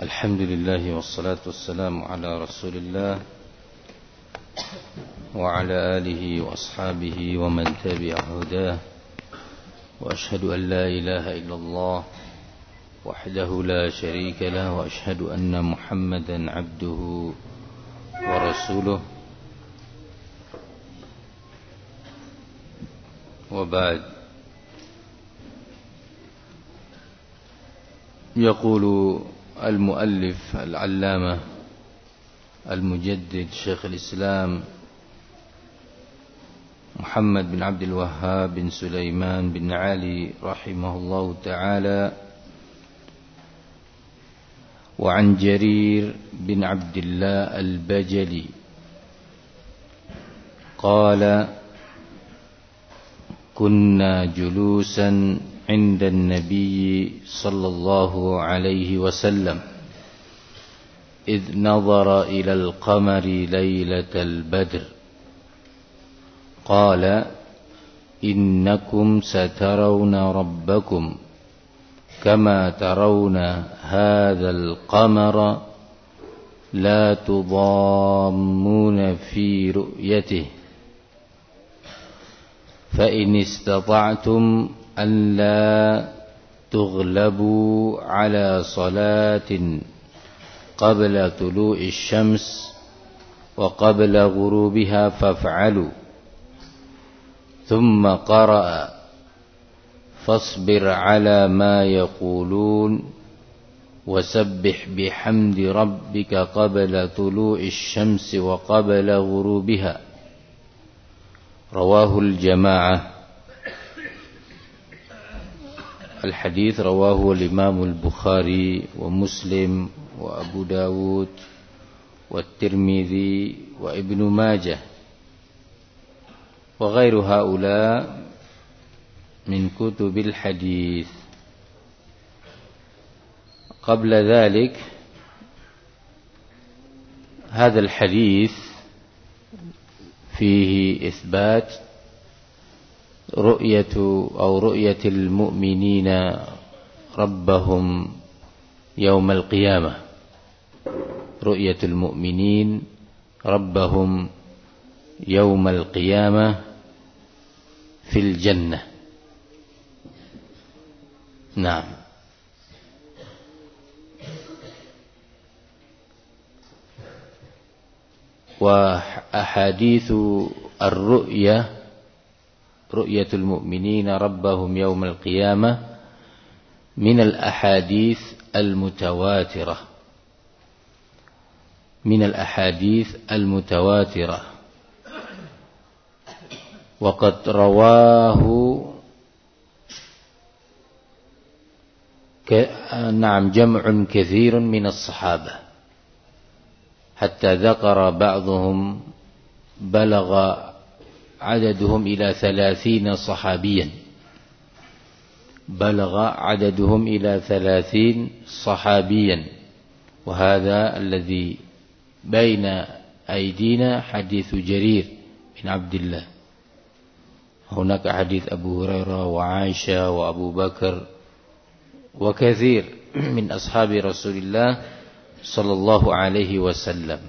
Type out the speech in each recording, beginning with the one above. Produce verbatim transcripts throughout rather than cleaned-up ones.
الحمد لله والصلاة والسلام على رسول الله وعلى آله وأصحابه ومن تبع هداه، وأشهد أن لا إله إلا الله وحده لا شريك له، وأشهد أن محمدا عبده ورسوله. وبعد، يقول المؤلف العلامة المجدد شيخ الإسلام محمد بن عبد الوهاب بن سليمان بن علي رحمه الله تعالى: وعن جرير بن عبد الله البجلي قال: كنا جلوسا عند النبي صلى الله عليه وسلم إذ نظر إلى القمر ليلة البدر قال: إنكم سترون ربكم كما ترون هذا القمر لا تضامون في رؤيته، فإن استطعتم أن لا تغلبوا على صلاة قبل طلوع الشمس وقبل غروبها فافعلوا. ثم قرأ: فاصبر على ما يقولون وسبح بحمد ربك قبل طلوع الشمس وقبل غروبها. رواه الجماعة. الحديث رواه الإمام البخاري ومسلم وأبو داود والترمذي وابن ماجه وغير هؤلاء من كتب الحديث. قبل ذلك هذا الحديث فيه إثبات رؤية أو رؤية المؤمنين ربهم يوم القيامة، رؤية المؤمنين ربهم يوم القيامة في الجنة. نعم. وأحاديث الرؤية، رؤية المؤمنين ربهم يوم القيامة، من الأحاديث المتواترة، من الأحاديث المتواترة. وقد رواه ك... نعم جمع كثير من الصحابة، حتى ذكر بعضهم بلغ عددهم إلى ثلاثين صحابيا، بلغ عددهم إلى ثلاثين صحابيا. وهذا الذي بين أيدينا حديث جرير بن عبد الله. هناك حديث أبو هريرة وعائشة وأبو بكر وكثير من أصحاب رسول الله صلى الله عليه وسلم.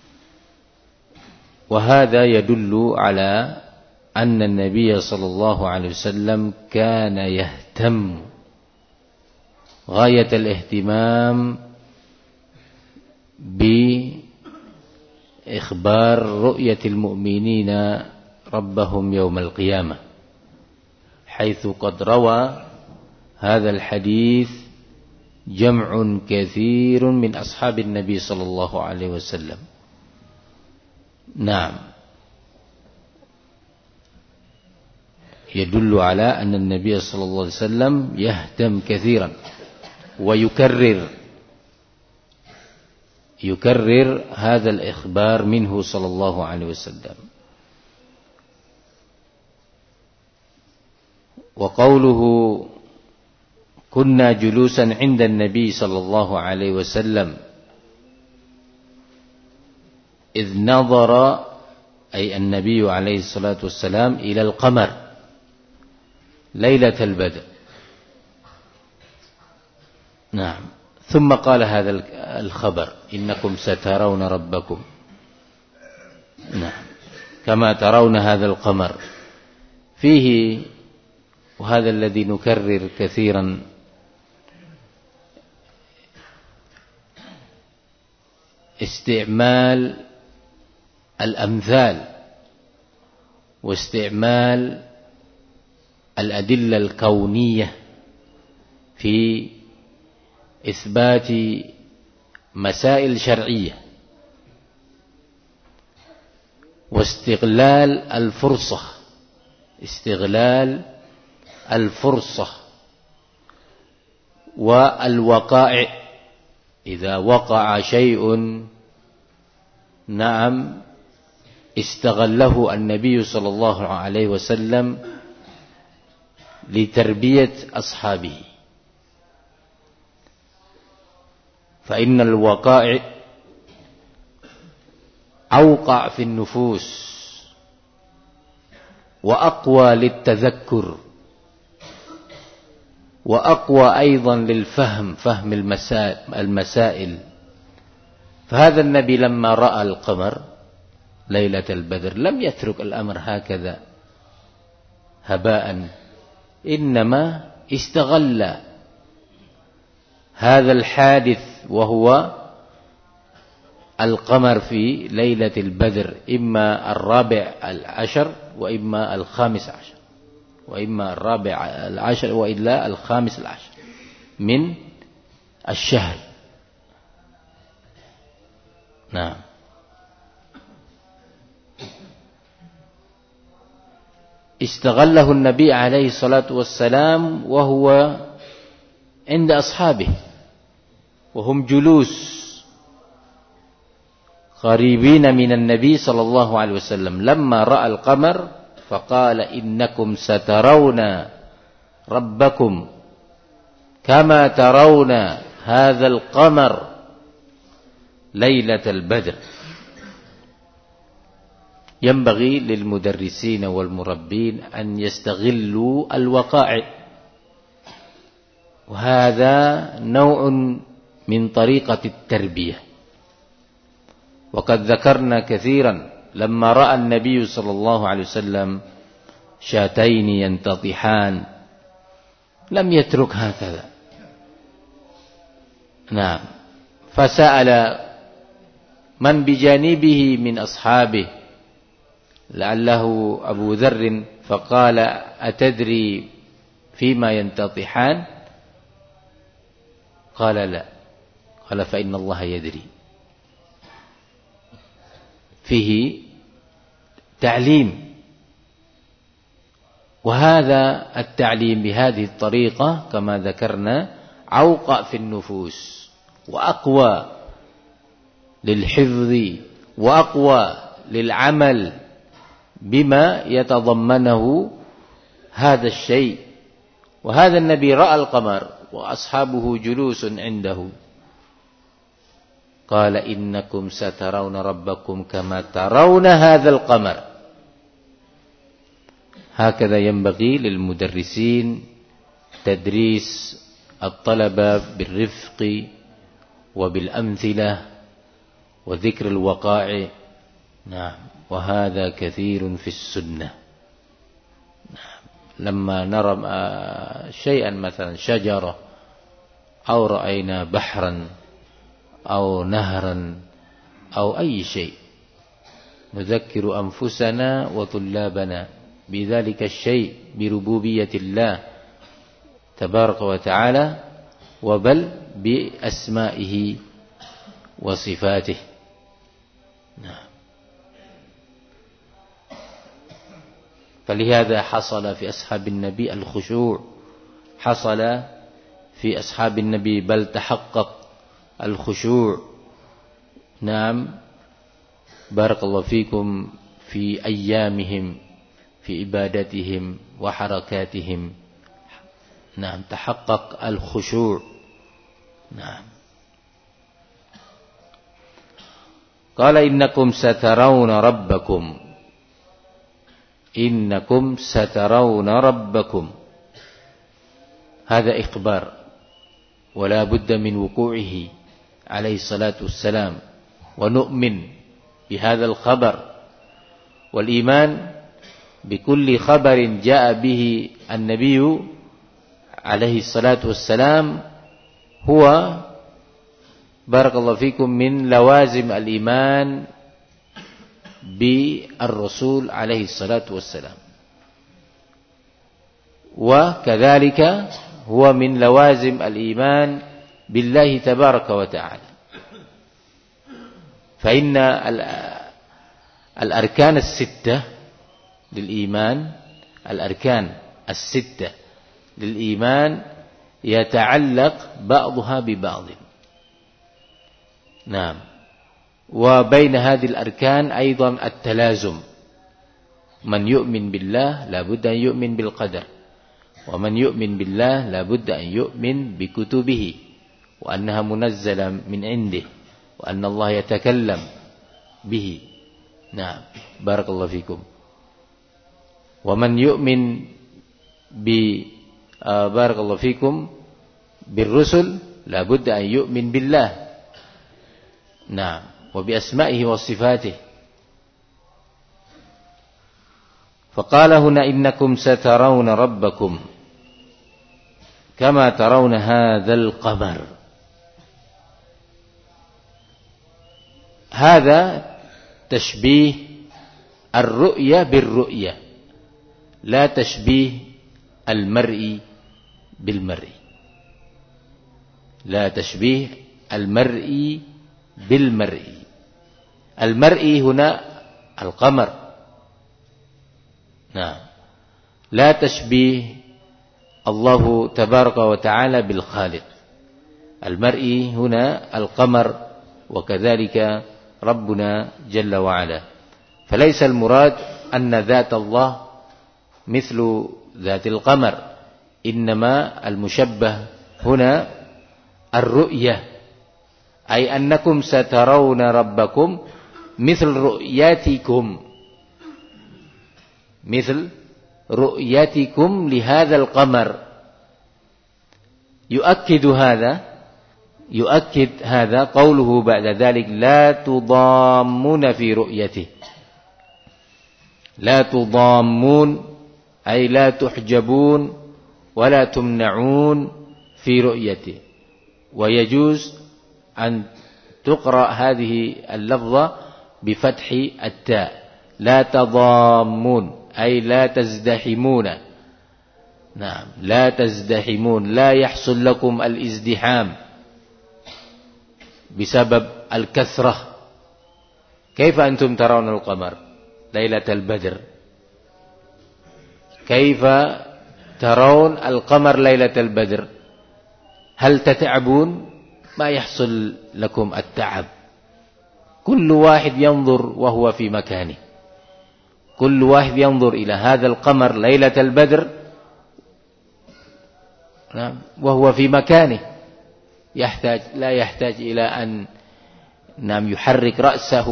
وهذا يدل على أن النبي صلى الله عليه وسلم كان يهتم غاية الاهتمام بإخبار رؤية المؤمنين ربهم يوم القيامة، حيث قد روى هذا الحديث جمع كثير من أصحاب النبي صلى الله عليه وسلم. نعم، يدل على أن النبي صلى الله عليه وسلم يهتم كثيرا ويكرر يكرر هذا الإخبار منه صلى الله عليه وسلم. وقوله: كنا جلوسا عند النبي صلى الله عليه وسلم إذ نظر، أي النبي عليه الصلاة والسلام، إلى القمر ليلة البدر. نعم. ثم قال هذا الخبر إنكم سترون ربكم، نعم، كما ترون هذا القمر. فيه، وهذا الذي نكرر كثيرا، استعمال الأمثال واستعمال الأدلة الكونية في إثبات مسائل شرعية، واستغلال الفرصة استغلال الفرصة والوقائع. إذا وقع شيء، نعم، استغله النبي صلى الله عليه وسلم لتربية أصحابه، فإن الوقائع أوقع في النفوس وأقوى للتذكر وأقوى أيضا للفهم، فهم المسائل. فهذا النبي لما رأى القمر ليلة البدر لم يترك الأمر هكذا هباء، إنما استغل هذا الحادث وهو القمر في ليلة البدر، إما الرابع العشر وإما الخامس عشر، وإما الرابع العشر وإلا الخامس العشر من الشهر. نعم. استغله النبي عليه الصلاة والسلام وهو عند أصحابه وهم جلوس قريبين من النبي صلى الله عليه وسلم، لما رأى القمر فقال إنكم سترون ربكم كما ترون هذا القمر ليلة البدر. ينبغي للمدرسين والمربين أن يستغلوا الوقائع، وهذا نوع من طريقة التربية. وقد ذكرنا كثيرا لما رأى النبي صلى الله عليه وسلم شاتين ينتطحان لم يترك هكذا، نعم، فسأل من بجانبه من أصحابه لعله أبو ذر فقال أتدري فيما ينتطحان؟ قال لا. قال فإن الله يدري. فيه تعليم، وهذا التعليم بهذه الطريقة كما ذكرنا أوقع في النفوس وأقوى للحفظ وأقوى للعمل بما يتضمنه هذا الشيء. وهذا النبي رأى القمر وأصحابه جلوس عنده، قال إنكم سترون ربكم كما ترون هذا القمر. هكذا ينبغي للمدرسين تدريس الطلبة بالرفق وبالأمثلة وذكر الوقائع، نعم، وهذا كثير في السنة. نعم. لما نرى شيئا مثلا شجرة أو رأينا بحرا أو نهرا أو أي شيء نذكر أنفسنا وطلابنا بذلك الشيء بربوبية الله تبارك وتعالى، وبل بأسمائه وصفاته. نعم. فلهذا حصل في أصحاب النبي الخشوع، حصل في أصحاب النبي بل تحقق الخشوع. نعم، بارك الله فيكم، في أيامهم في عبادتهم وحركاتهم، نعم، تحقق الخشوع. نعم. قال إنكم سترون ربكم، إنكم سترون ربكم، هذا إخبار ولا بد من وقوعه، عليه الصلاة والسلام ونؤمن بهذا الخبر. والإيمان بكل خبر جاء به النبي عليه الصلاة والسلام هو بارك الله فيكم من لوازم الإيمان بالرسول عليه الصلاة والسلام، وكذلك هو من لوازم الإيمان بالله تبارك وتعالى. فإن الأركان الستة للإيمان الأركان الستة للإيمان يتعلق بعضها ببعض. نعم. وبين هذه الأركان أيضا التلازم، من يؤمن بالله لا بد أن يؤمن بالقدر، ومن يؤمن بالله لا بد أن يؤمن بكتبه وأنها منزلة من عنده وأن الله يتكلم به. نعم بارك الله فيكم. ومن يؤمن ب بارك الله فيكم بالرسل لا بد أن يؤمن بالله، نعم، وبأسمائه وصفاته. فقال هنا إنكم سترون ربكم كما ترون هذا القمر. هذا تشبيه الرؤية بالرؤية، لا تشبيه المرء بالمرء، لا تشبيه المرء بالمرء. المرء هنا القمر، نعم، لا تشبيه الله تبارك وتعالى بالخالق. المرء هنا القمر، وكذلك ربنا جل وعلا. فليس المراد أن ذات الله مثل ذات القمر، إنما المشبه هنا الرؤية، أي أنكم سترون ربكم مثل رؤيتكم مثل رؤيتكم لهذا القمر. يؤكد هذا يؤكد هذا قوله بعد ذلك لا تضامون في رؤيته. لا تضامون أي لا تحجبون ولا تمنعون في رؤيته. ويجوز أن تقرأ هذه اللفظة بفتح التاء، لا تضامون أي لا تزدحمون. نعم، لا تزدحمون، لا يحصل لكم الازدحام بسبب الكثرة. كيف أنتم ترون القمر ليلة البدر؟ كيف ترون القمر ليلة البدر؟ هل تتعبون؟ ما يحصل لكم التعب. كل واحد ينظر وهو في مكانه، كل واحد ينظر إلى هذا القمر ليلة البدر وهو في مكانه، يحتاج لا يحتاج إلى أن نعم يحرك رأسه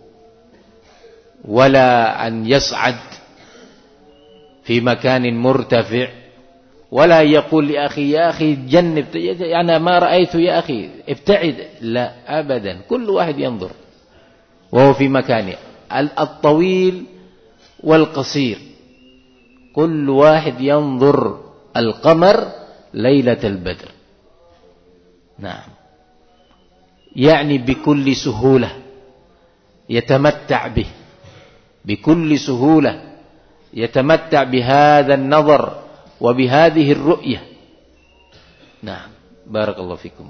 ولا أن يصعد في مكان مرتفع، ولا يقول لأخي يا أخي جنب أنا ما رأيت يا أخي ابتعد، لا أبدا، كل واحد ينظر وهو في مكانه، الطويل والقصير، كل واحد ينظر القمر ليلة البدر. نعم، يعني بكل سهولة يتمتع به، بكل سهولة يتمتع بهذا النظر وبهذه الرؤية. نعم بارك الله فيكم،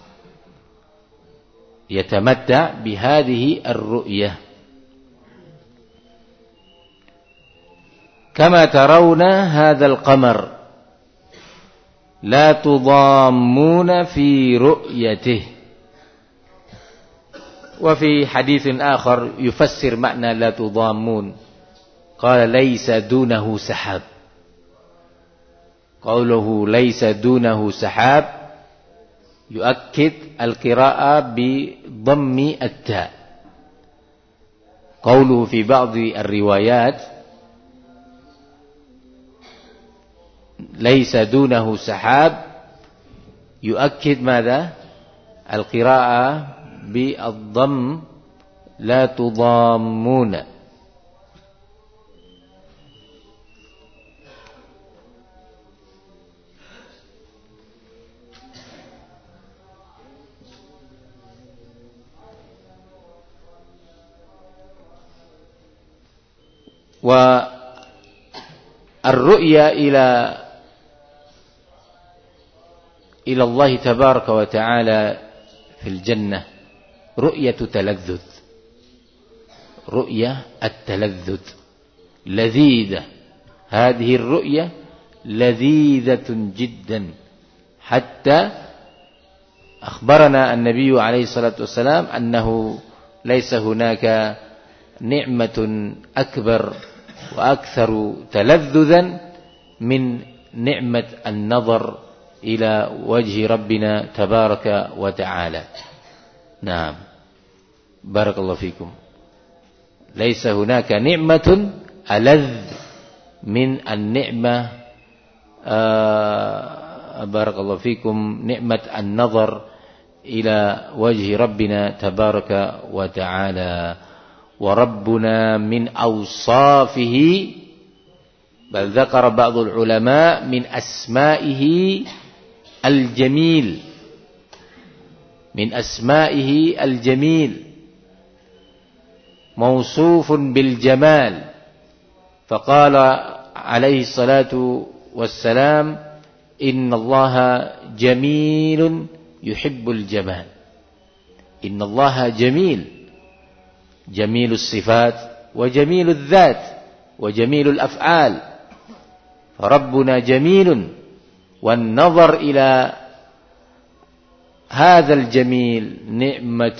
يتمتع بهذه الرؤية كما ترون هذا القمر لا تضامون في رؤيته. وفي حديث آخر يفسر معنى لا تضامون، قال ليس دونه سحاب. قوله ليس دونه سحاب يؤكد القراءة بضم التاء. قوله في بعض الروايات ليس دونه سحاب يؤكد ماذا؟ القراءة بالضم لا تضامون. والرؤيا إلى إلى الله تبارك وتعالى في الجنة رؤية تلذذ، رؤية التلذذ لذيذة، هذه الرؤية لذيذة جدا، حتى أخبرنا النبي عليه الصلاة والسلام أنه ليس هناك نعمة أكبر وأكثر تلذذا من نعمة النظر إلى وجه ربنا تبارك وتعالى. نعم، بارك الله فيكم. ليس هناك نعمة ألذ من النعمة آه بارك الله فيكم نعمة النظر إلى وجه ربنا تبارك وتعالى. وربنا من أوصافه، بل ذكر بعض العلماء من أسمائه الجميل، من أسمائه الجميل، موصوف بالجمال، فقال عليه الصلاة والسلام إن الله جميل يحب الجمال. إن الله جميل، جميل الصفات وجميل الذات وجميل الأفعال، فربنا جميل، والنظر إلى هذا الجميل نعمة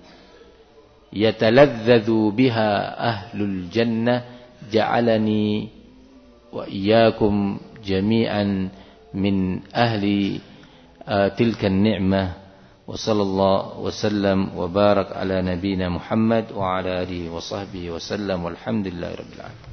يتلذذ بها أهل الجنة، جعلني وإياكم جميعا من أهل تلك النعمة. وصلى الله وسلم وبارك على نبينا محمد وعلى آله وصحبه وسلم، والحمد لله رب العالمين.